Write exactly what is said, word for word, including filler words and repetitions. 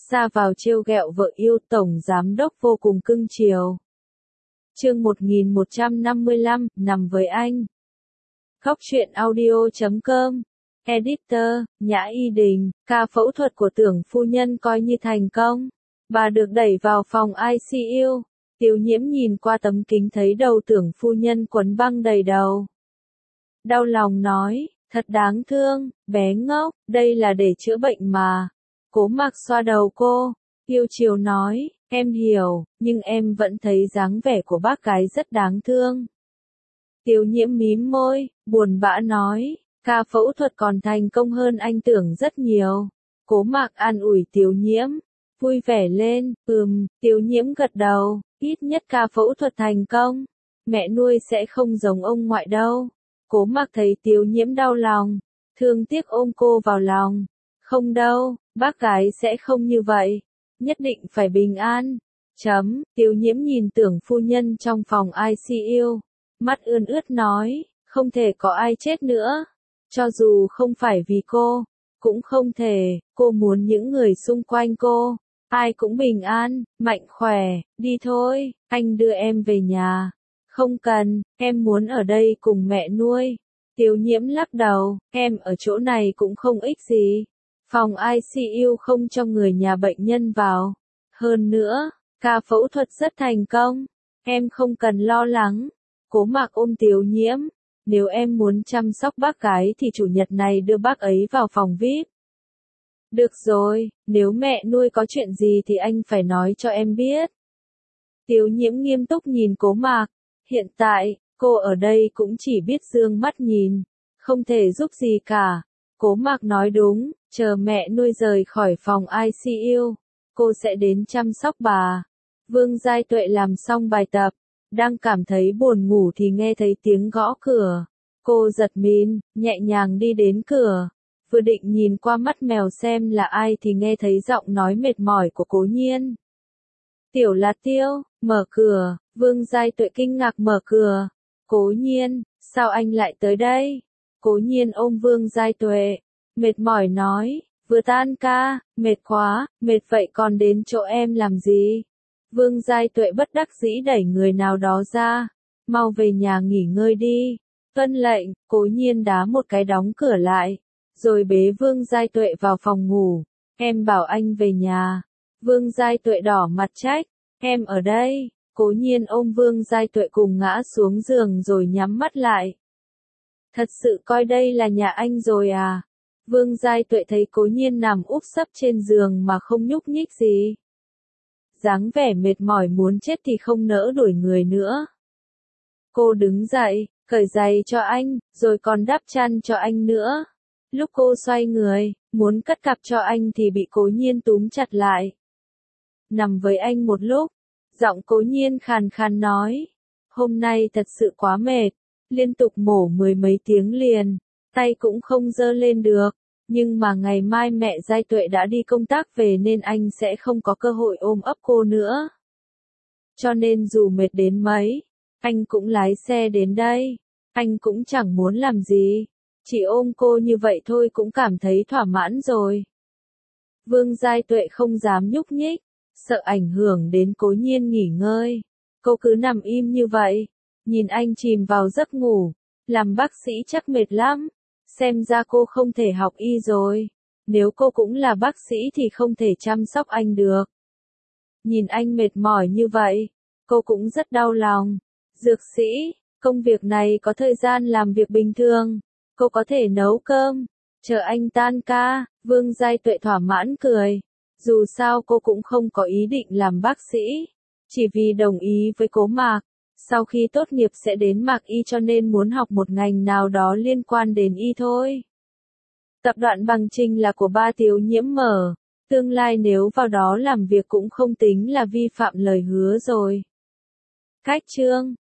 ra vào trêu ghẹo vợ yêu, tổng giám đốc vô cùng cưng chiều. Chương một nghìn một trăm năm mươi lăm, nằm với anh. Góc truyện audio chấm com. Editor, Nhã Y Đình. Ca phẫu thuật của Tưởng phu nhân coi như thành công. Bà được đẩy vào phòng i xê u. Tiêu Nhiễm nhìn qua tấm kính thấy đầu Tưởng phu nhân quấn băng đầy đầu. Đau lòng nói, thật đáng thương, bé ngốc, đây là để chữa bệnh mà. Cố Mạc xoa đầu cô, yêu chiều nói, em hiểu, nhưng em vẫn thấy dáng vẻ của bác gái rất đáng thương. Tiêu Nhiễm mím môi, buồn bã nói, ca phẫu thuật còn thành công hơn anh tưởng rất nhiều. Cố Mạc an ủi Tiêu Nhiễm, vui vẻ lên, ừm, Tiêu Nhiễm gật đầu, ít nhất ca phẫu thuật thành công. Mẹ nuôi sẽ không giống ông ngoại đâu. Cố Mạc thấy Tiêu Nhiễm đau lòng, thương tiếc ôm cô vào lòng. Không đâu, bác gái sẽ không như vậy. Nhất định phải bình an. Chấm, Tiêu Nhiễm nhìn Tưởng phu nhân trong phòng i xê u. Mắt ươn ướt nói, không thể có ai chết nữa. Cho dù không phải vì cô, cũng không thể, cô muốn những người xung quanh cô. Ai cũng bình an, mạnh khỏe, đi thôi, anh đưa em về nhà. Không cần, em muốn ở đây cùng mẹ nuôi. Tiêu Nhiễm lắc đầu, em ở chỗ này cũng không ích gì. Phòng i xê u không cho người nhà bệnh nhân vào. Hơn nữa, ca phẫu thuật rất thành công. Em không cần lo lắng. Cố Mạc ôm Tiêu Nhiễm. Nếu em muốn chăm sóc bác gái thì chủ nhật này đưa bác ấy vào phòng vi ai pi. Được rồi, nếu mẹ nuôi có chuyện gì thì anh phải nói cho em biết. Tiêu Nhiễm nghiêm túc nhìn Cố Mạc. Hiện tại, cô ở đây cũng chỉ biết dương mắt nhìn. Không thể giúp gì cả. Cố Mạc nói đúng, chờ mẹ nuôi rời khỏi phòng i xê u, cô sẽ đến chăm sóc bà. Vương Giai Tuệ làm xong bài tập, đang cảm thấy buồn ngủ thì nghe thấy tiếng gõ cửa. Cô giật mình, nhẹ nhàng đi đến cửa. Vừa định nhìn qua mắt mèo xem là ai thì nghe thấy giọng nói mệt mỏi của Cố Nhiên. Tiểu Lạt Tiêu, mở cửa. Vương Giai Tuệ kinh ngạc mở cửa. Cố Nhiên, sao anh lại tới đây? Cố Nhiên ôm Vương Giai Tuệ, mệt mỏi nói, vừa tan ca, mệt quá, mệt vậy còn đến chỗ em làm gì? Vương Giai Tuệ bất đắc dĩ đẩy người nào đó ra, mau về nhà nghỉ ngơi đi. Tuân lệnh, Cố Nhiên đá một cái đóng cửa lại, rồi bế Vương Giai Tuệ vào phòng ngủ. Em bảo anh về nhà. Vương Giai Tuệ đỏ mặt trách, em ở đây. Cố Nhiên ôm Vương Giai Tuệ cùng ngã xuống giường rồi nhắm mắt lại. Thật sự coi đây là nhà anh rồi à? Vương Giai Tuệ thấy Cố Nhiên nằm úp sấp trên giường mà không nhúc nhích gì. Dáng vẻ mệt mỏi muốn chết thì không nỡ đuổi người nữa. Cô đứng dậy, cởi giày cho anh, rồi còn đắp chăn cho anh nữa. Lúc cô xoay người, muốn cất cặp cho anh thì bị Cố Nhiên túm chặt lại. Nằm với anh một lúc, giọng Cố Nhiên khàn khàn nói, hôm nay thật sự quá mệt. Liên tục mổ mười mấy tiếng liền, tay cũng không giơ lên được, nhưng mà ngày mai mẹ Giai Tuệ đã đi công tác về nên anh sẽ không có cơ hội ôm ấp cô nữa. Cho nên dù mệt đến mấy, anh cũng lái xe đến đây, anh cũng chẳng muốn làm gì, chỉ ôm cô như vậy thôi cũng cảm thấy thỏa mãn rồi. Vương Giai Tuệ không dám nhúc nhích, sợ ảnh hưởng đến Cố Nhiên nghỉ ngơi, cô cứ nằm im như vậy. Nhìn anh chìm vào giấc ngủ, làm bác sĩ chắc mệt lắm, xem ra cô không thể học y rồi, nếu cô cũng là bác sĩ thì không thể chăm sóc anh được. Nhìn anh mệt mỏi như vậy, cô cũng rất đau lòng. Dược sĩ, công việc này có thời gian làm việc bình thường, cô có thể nấu cơm, chờ anh tan ca. Vương Giai Tuệ thỏa mãn cười, dù sao cô cũng không có ý định làm bác sĩ, chỉ vì đồng ý với Cố Mạc. Sau khi tốt nghiệp sẽ đến Mạc Y cho nên muốn học một ngành nào đó liên quan đến y thôi. Tập đoàn Bằng Trình là của ba Tiêu Nhiễm mở, tương lai nếu vào đó làm việc cũng không tính là vi phạm lời hứa rồi. Cách chương